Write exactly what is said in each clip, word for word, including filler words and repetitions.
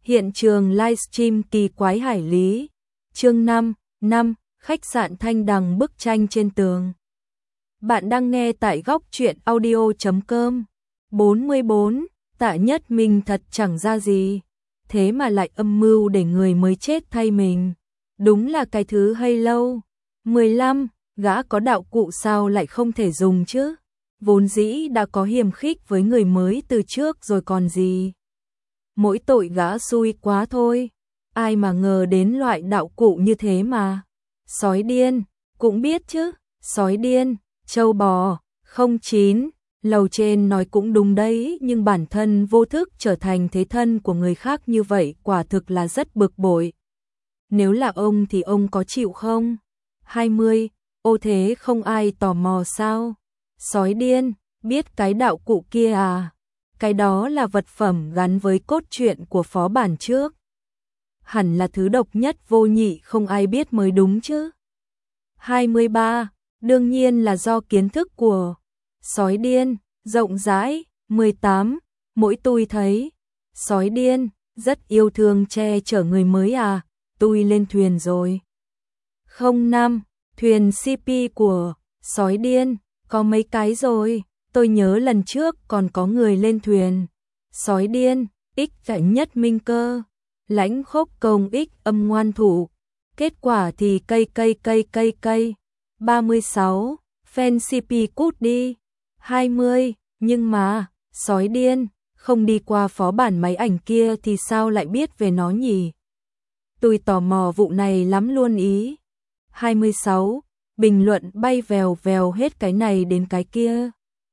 Hiện trường livestream kỳ quái hải lý. Chương năm, năm, khách sạn Thanh Đằng bức tranh trên tường. Bạn đang nghe tại góc truyện audio chấm com. bốn mươi bốn, Tạ Nhất Minh thật chẳng ra gì, thế mà lại âm mưu để người mới chết thay mình. Đúng là cái thứ hay lâu. mười lăm, gã có đạo cụ sao lại không thể dùng chứ? Vốn dĩ đã có hiềm khích với người mới từ trước rồi còn gì. Mỗi tội gã xui quá thôi. Ai mà ngờ đến loại đạo cụ như thế mà. Sói điên, cũng biết chứ, sói điên, trâu bò, không chín, lầu trên nói cũng đúng đấy, nhưng bản thân vô thức trở thành thế thân của người khác như vậy quả thực là rất bực bội. Nếu là ông thì ông có chịu không? hai mươi, ô thế không ai tò mò sao? Sói điên, biết cái đạo cụ kia à? Cái đó là vật phẩm gắn với cốt truyện của phó bản trước. Hẳn là thứ độc nhất vô nhị không ai biết mới đúng chứ. hai mươi ba, đương nhiên là do kiến thức của sói điên, rộng rãi. mười tám, mỗi tôi thấy sói điên, rất yêu thương che chở người mới à, tôi lên thuyền rồi. không năm, thuyền xê pê của sói điên, có mấy cái rồi, tôi nhớ lần trước còn có người lên thuyền. Sói điên, ích cảnh Nhất Minh cơ, lãnh khốc công ích âm ngoan thủ, kết quả thì cây cây cây cây cây. ba mươi sáu, fan xê pê cút đi. hai mươi, nhưng mà, sói điên, không đi qua phó bản máy ảnh kia thì sao lại biết về nó nhỉ? Tôi tò mò vụ này lắm luôn ý. hai mươi sáu, bình luận bay vèo vèo hết cái này đến cái kia.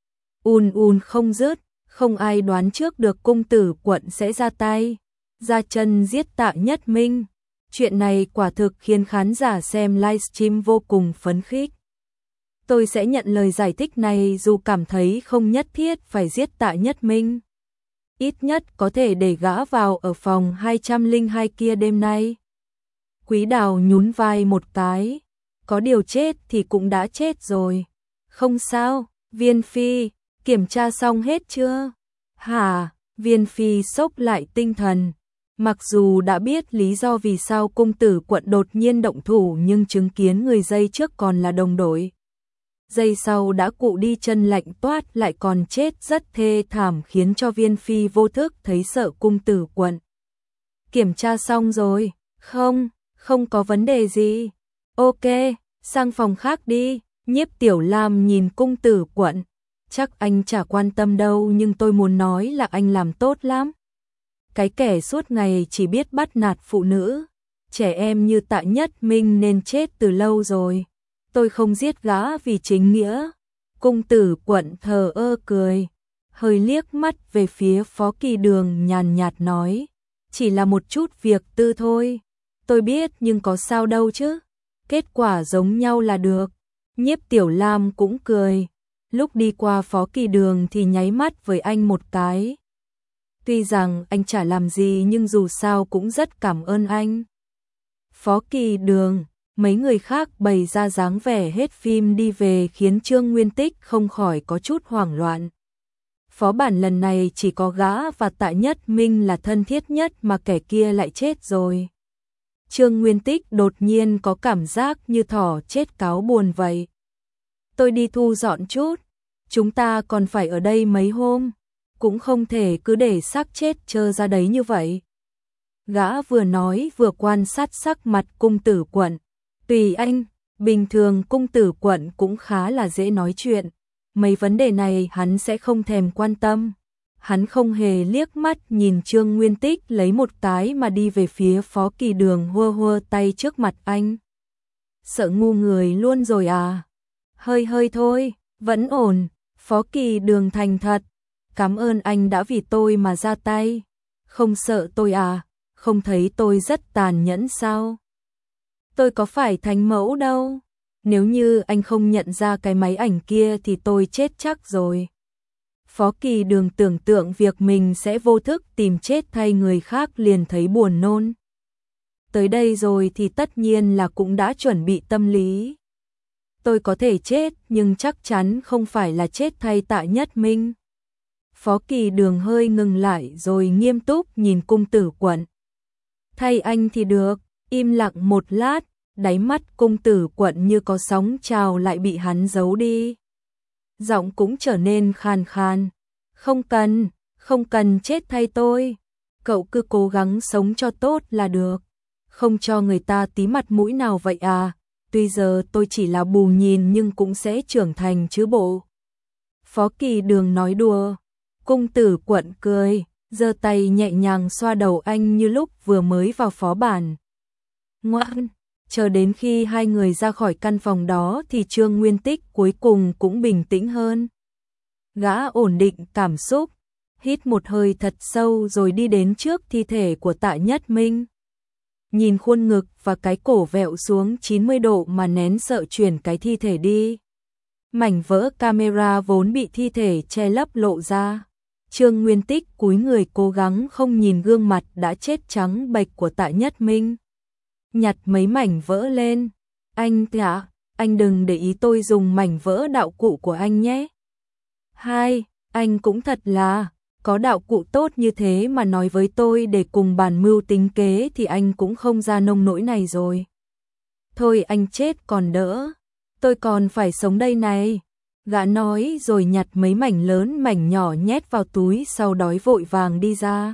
Un un không dứt, không ai đoán trước được cung tử quận sẽ ra tay, ra chân giết Tạ Nhất Minh. Chuyện này quả thực khiến khán giả xem livestream vô cùng phấn khích. Tôi sẽ nhận lời giải thích này dù cảm thấy không nhất thiết phải giết Tạ Nhất Minh. Ít nhất có thể để gã vào ở phòng hai trăm lẻ hai kia đêm nay. Quý Đào nhún vai một cái. Có điều chết thì cũng đã chết rồi. Không sao, Viên Phi, kiểm tra xong hết chưa? Hả? Viên Phi sốc lại tinh thần. Mặc dù đã biết lý do vì sao cung tử quận đột nhiên động thủ nhưng chứng kiến người giây trước còn là đồng đội. Giây sau đã cụ đi chân lạnh toát lại còn chết rất thê thảm khiến cho Viên Phi vô thức thấy sợ cung tử quận. Kiểm tra xong rồi, không, không có vấn đề gì. Ok, sang phòng khác đi. Nhiếp Tiểu Lam nhìn cung tử quận. Chắc anh chả quan tâm đâu nhưng tôi muốn nói là anh làm tốt lắm. Cái kẻ suốt ngày chỉ biết bắt nạt phụ nữ, trẻ em như Tạ Nhất Minh nên chết từ lâu rồi. Tôi không giết gã vì chính nghĩa. Cung tử quận thờ ơ cười, hơi liếc mắt về phía Phó Kỳ Đường nhàn nhạt nói. Chỉ là một chút việc tư thôi. Tôi biết nhưng có sao đâu chứ. Kết quả giống nhau là được. Nhiếp Tiểu Lam cũng cười. Lúc đi qua Phó Kỳ Đường thì nháy mắt với anh một cái. Tuy rằng anh chả làm gì nhưng dù sao cũng rất cảm ơn anh. Phó Kỳ Đường, mấy người khác bày ra dáng vẻ hết phim đi về khiến Trương Nguyên Tích không khỏi có chút hoảng loạn. Phó bản lần này chỉ có gã và Tạ Nhất Minh là thân thiết nhất mà kẻ kia lại chết rồi. Trương Nguyên Tích đột nhiên có cảm giác như thỏ chết cáo buồn vậy. Tôi đi thu dọn chút, chúng ta còn phải ở đây mấy hôm, cũng không thể cứ để xác chết trơ ra đấy như vậy. Gã vừa nói vừa quan sát sắc mặt cung tử quận. Tùy anh, bình thường cung tử quận cũng khá là dễ nói chuyện. Mấy vấn đề này hắn sẽ không thèm quan tâm. Hắn không hề liếc mắt nhìn Trương Nguyên Tích lấy một cái mà đi về phía Phó Kỳ Đường hua hua tay trước mặt anh. Sợ ngu người luôn rồi à? Hơi hơi thôi, vẫn ổn. Phó Kỳ Đường thành thật. Cảm ơn anh đã vì tôi mà ra tay. Không sợ tôi à? Không thấy tôi rất tàn nhẫn sao? Tôi có phải thánh mẫu đâu. Nếu như anh không nhận ra cái máy ảnh kia thì tôi chết chắc rồi. Phó Kỳ Đường tưởng tượng việc mình sẽ vô thức tìm chết thay người khác liền thấy buồn nôn. Tới đây rồi thì tất nhiên là cũng đã chuẩn bị tâm lý. Tôi có thể chết nhưng chắc chắn không phải là chết thay Tạ Nhất Minh. Phó Kỳ Đường hơi ngừng lại rồi nghiêm túc nhìn cung tử quận. Thay anh thì được, im lặng một lát, đáy mắt Cung Tử Quận như có sóng trào lại bị hắn giấu đi. Giọng cũng trở nên khàn khàn. Không cần, không cần chết thay tôi. Cậu cứ cố gắng sống cho tốt là được. Không cho người ta tí mặt mũi nào vậy à? Tuy giờ tôi chỉ là bù nhìn nhưng cũng sẽ trưởng thành chứ bộ. Phó Kỳ Đường nói đùa. Cung Tử Quận cười, giơ tay nhẹ nhàng xoa đầu anh như lúc vừa mới vào phó bản. Ngoan, chờ đến khi hai người ra khỏi căn phòng đó thì Trương Nguyên Tích cuối cùng cũng bình tĩnh hơn. Gã ổn định cảm xúc, hít một hơi thật sâu rồi đi đến trước thi thể của Tạ Nhất Minh. Nhìn khuôn ngực và cái cổ vẹo xuống chín mươi độ mà nén sợ chuyển cái thi thể đi. Mảnh vỡ camera vốn bị thi thể che lấp lộ ra. Trương Nguyên Tích cúi người cố gắng không nhìn gương mặt đã chết trắng bệch của Tạ Nhất Minh. Nhặt mấy mảnh vỡ lên. Anh ạ, anh đừng để ý tôi dùng mảnh vỡ đạo cụ của anh nhé. Hai, anh cũng thật là, có đạo cụ tốt như thế mà nói với tôi để cùng bàn mưu tính kế thì anh cũng không ra nông nỗi này rồi. Thôi anh chết còn đỡ, tôi còn phải sống đây này. Gã nói rồi nhặt mấy mảnh lớn mảnh nhỏ nhét vào túi sau đói vội vàng đi ra.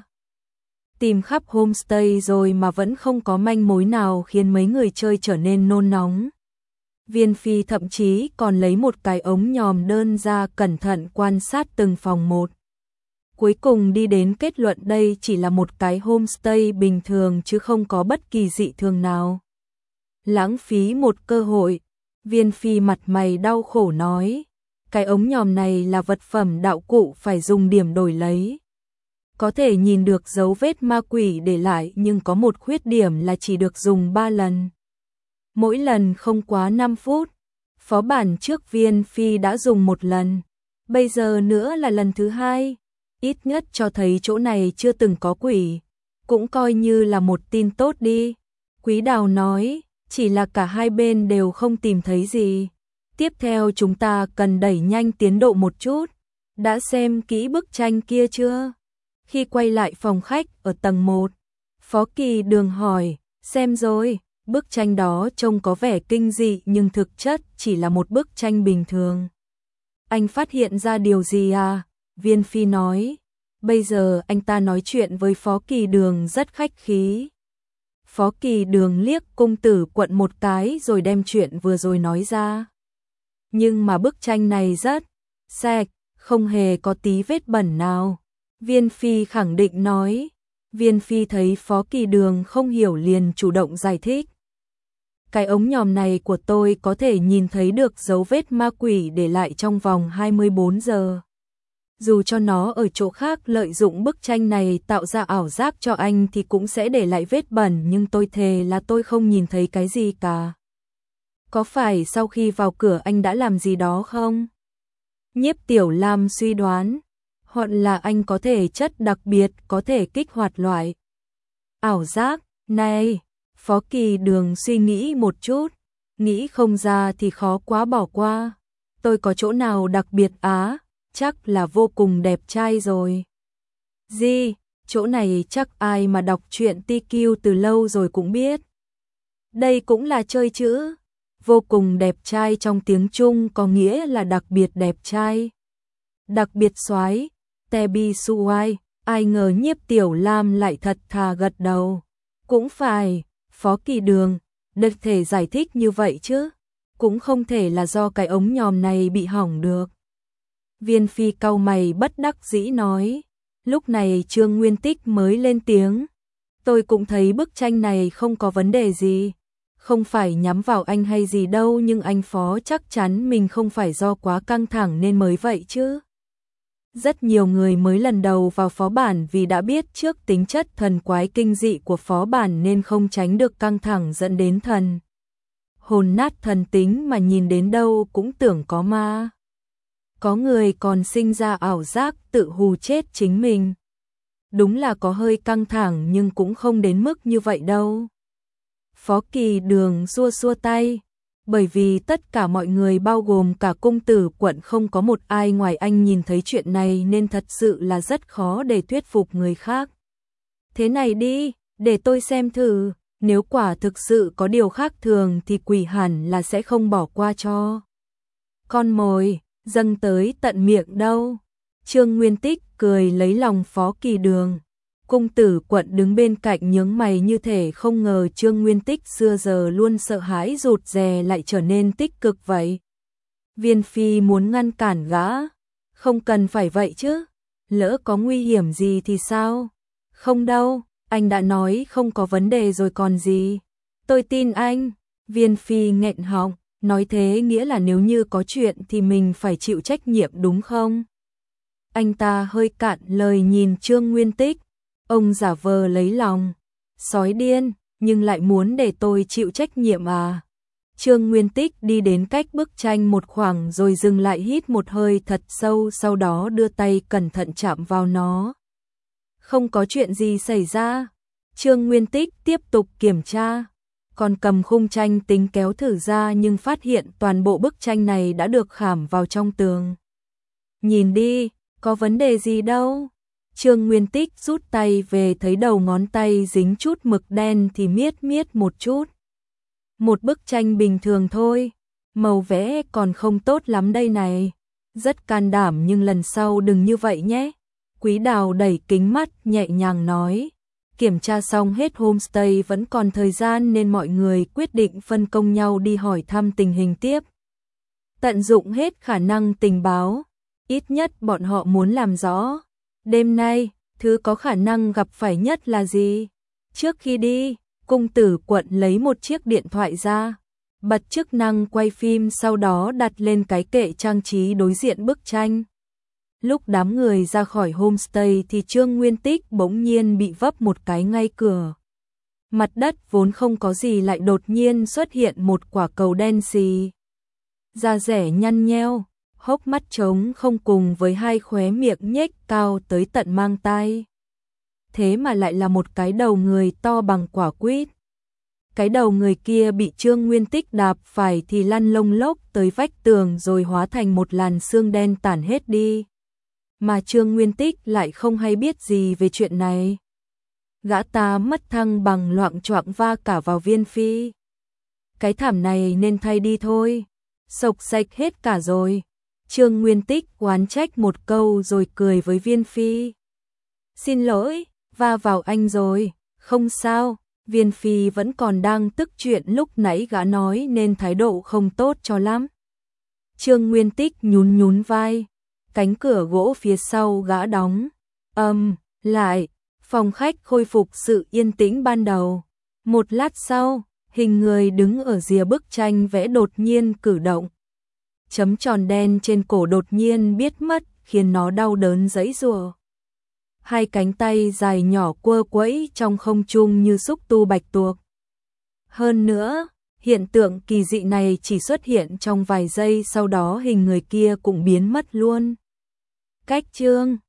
Tìm khắp homestay rồi mà vẫn không có manh mối nào khiến mấy người chơi trở nên nôn nóng. Viên Phi thậm chí còn lấy một cái ống nhòm đơn ra cẩn thận quan sát từng phòng một. Cuối cùng đi đến kết luận đây chỉ là một cái homestay bình thường chứ không có bất kỳ dị thường nào. Lãng phí một cơ hội, Viên Phi mặt mày đau khổ nói. Cái ống nhòm này là vật phẩm đạo cụ phải dùng điểm đổi lấy. Có thể nhìn được dấu vết ma quỷ để lại nhưng có một khuyết điểm là chỉ được dùng ba lần. Mỗi lần không quá năm phút. Phó bản trước Viên Phi đã dùng một lần. Bây giờ nữa là lần thứ hai. Ít nhất cho thấy chỗ này chưa từng có quỷ. Cũng coi như là một tin tốt đi. Quý Đào nói, chỉ là cả hai bên đều không tìm thấy gì. Tiếp theo chúng ta cần đẩy nhanh tiến độ một chút. Đã xem kỹ bức tranh kia chưa? Khi quay lại phòng khách ở tầng một, Phó Kỳ Đường hỏi, xem rồi, bức tranh đó trông có vẻ kinh dị nhưng thực chất chỉ là một bức tranh bình thường. Anh phát hiện ra điều gì à? Viên Phi nói, bây giờ anh ta nói chuyện với Phó Kỳ Đường rất khách khí. Phó Kỳ Đường liếc Cung Tử Quận một cái rồi đem chuyện vừa rồi nói ra. Nhưng mà bức tranh này rất sạch, không hề có tí vết bẩn nào. Viên Phi khẳng định nói. Viên Phi thấy Phó Kỳ Đường không hiểu liền chủ động giải thích. Cái ống nhòm này của tôi có thể nhìn thấy được dấu vết ma quỷ để lại trong vòng hai mươi bốn giờ. Dù cho nó ở chỗ khác lợi dụng bức tranh này tạo ra ảo giác cho anh thì cũng sẽ để lại vết bẩn, nhưng tôi thề là tôi không nhìn thấy cái gì cả. Có phải sau khi vào cửa anh đã làm gì đó không? Nhiếp Tiểu Lam suy đoán, hoặc là anh có thể chất đặc biệt có thể kích hoạt loại ảo giác này. Phó Kỳ Đường suy nghĩ một chút, nghĩ không ra thì khó quá bỏ qua. Tôi có chỗ nào đặc biệt á? Chắc là vô cùng đẹp trai rồi. Gì? Chỗ này chắc ai mà đọc truyện Ti Kiu từ lâu rồi cũng biết. Đây cũng là chơi chữ. Vô cùng đẹp trai trong tiếng Trung có nghĩa là đặc biệt đẹp trai. Đặc biệt soái, Tebi Suai, ai ngờ Nhiếp Tiểu Lam lại thật thà gật đầu. Cũng phải, Phó Kỳ Đường, được thể giải thích như vậy chứ. Cũng không thể là do cái ống nhòm này bị hỏng được. Viên Phi cau mày bất đắc dĩ nói. Lúc này Trương Nguyên Tích mới lên tiếng. Tôi cũng thấy bức tranh này không có vấn đề gì. Không phải nhắm vào anh hay gì đâu, nhưng anh Phó chắc chắn mình không phải do quá căng thẳng nên mới vậy chứ. Rất nhiều người mới lần đầu vào phó bản vì đã biết trước tính chất thần quái kinh dị của phó bản nên không tránh được căng thẳng dẫn đến thần hồn nát thần tính, mà nhìn đến đâu cũng tưởng có ma. Có người còn sinh ra ảo giác tự hù chết chính mình. Đúng là có hơi căng thẳng nhưng cũng không đến mức như vậy đâu. Phó Kỳ Đường xua xua tay, bởi vì tất cả mọi người bao gồm cả Cung Tử Quận không có một ai ngoài anh nhìn thấy chuyện này nên thật sự là rất khó để thuyết phục người khác. Thế này đi, Để tôi xem thử, nếu quả thực sự có điều khác thường thì quỷ hẳn là sẽ không bỏ qua cho con mồi, dâng tới tận miệng đâu. Trương Nguyên Tích cười lấy lòng Phó Kỳ Đường. Cung Tử Quận đứng bên cạnh nhướng mày như thể không ngờ Trương Nguyên Tích xưa giờ luôn sợ hãi rụt rè lại trở nên tích cực vậy. Viên Phi muốn ngăn cản gã. Không cần phải vậy chứ. Lỡ có nguy hiểm gì thì sao? Không đâu, anh đã nói không có vấn đề rồi còn gì. Tôi tin anh. Viên Phi nghẹn họng, nói thế nghĩa là nếu như có chuyện thì mình phải chịu trách nhiệm đúng không? Anh ta hơi cạn lời nhìn Trương Nguyên Tích. Ông giả vờ lấy lòng. Sói điên, nhưng lại muốn để tôi chịu trách nhiệm à? Trương Nguyên Tích đi đến cách bức tranh một khoảng rồi dừng lại hít một hơi thật sâu, sau đó đưa tay cẩn thận chạm vào nó. Không có chuyện gì xảy ra. Trương Nguyên Tích tiếp tục kiểm tra. Còn cầm khung tranh tính kéo thử ra nhưng phát hiện toàn bộ bức tranh này đã được khảm vào trong tường. Nhìn đi, có vấn đề gì đâu. Trương Nguyên Tích rút tay về thấy đầu ngón tay dính chút mực đen thì miết miết một chút. Một bức tranh bình thường thôi, màu vẽ còn không tốt lắm đây này. Rất can đảm nhưng lần sau đừng như vậy nhé. Quý Đào đẩy kính mắt nhẹ nhàng nói. Kiểm tra xong hết homestay vẫn còn thời gian nên mọi người quyết định phân công nhau đi hỏi thăm tình hình tiếp. Tận dụng hết khả năng tình báo, ít nhất bọn họ muốn làm rõ. Đêm nay, thứ có khả năng gặp phải nhất là gì? Trước khi đi, Cung Tử Quận lấy một chiếc điện thoại ra, bật chức năng quay phim sau đó đặt lên cái kệ trang trí đối diện bức tranh. Lúc đám người ra khỏi homestay thì Trương Nguyên Tích bỗng nhiên bị vấp một cái ngay cửa. Mặt đất vốn không có gì lại đột nhiên xuất hiện một quả cầu đen xì. Da rẻ nhăn nheo, hốc mắt trống không cùng với hai khóe miệng nhếch cao tới tận mang tai. Thế mà lại là một cái đầu người to bằng quả quýt. Cái đầu người kia bị Trương Nguyên Tích đạp phải thì lăn lông lốc tới vách tường rồi hóa thành một làn xương đen tản hết đi. Mà Trương Nguyên Tích lại không hay biết gì về chuyện này. Gã ta mất thăng bằng loạng choạng va cả vào Viên Phi. Cái thảm này nên thay đi thôi. Sộc sạch hết cả rồi. Trương Nguyên Tích oán trách một câu rồi cười với Viên Phi. Xin lỗi, va vào anh rồi. Không sao, Viên Phi vẫn còn đang tức chuyện lúc nãy gã nói nên thái độ không tốt cho lắm. Trương Nguyên Tích nhún nhún vai. Cánh cửa gỗ phía sau gã đóng. Âm, um, lại, phòng khách khôi phục sự yên tĩnh ban đầu. Một lát sau, hình người đứng ở rìa bức tranh vẽ đột nhiên cử động. Chấm tròn đen trên cổ đột nhiên biến mất khiến nó đau đớn giãy giụa. Hai cánh tay dài nhỏ quơ quẫy trong không trung như xúc tu bạch tuộc. Hơn nữa, hiện tượng kỳ dị này chỉ xuất hiện trong vài giây, sau đó hình người kia cũng biến mất luôn. Cách chương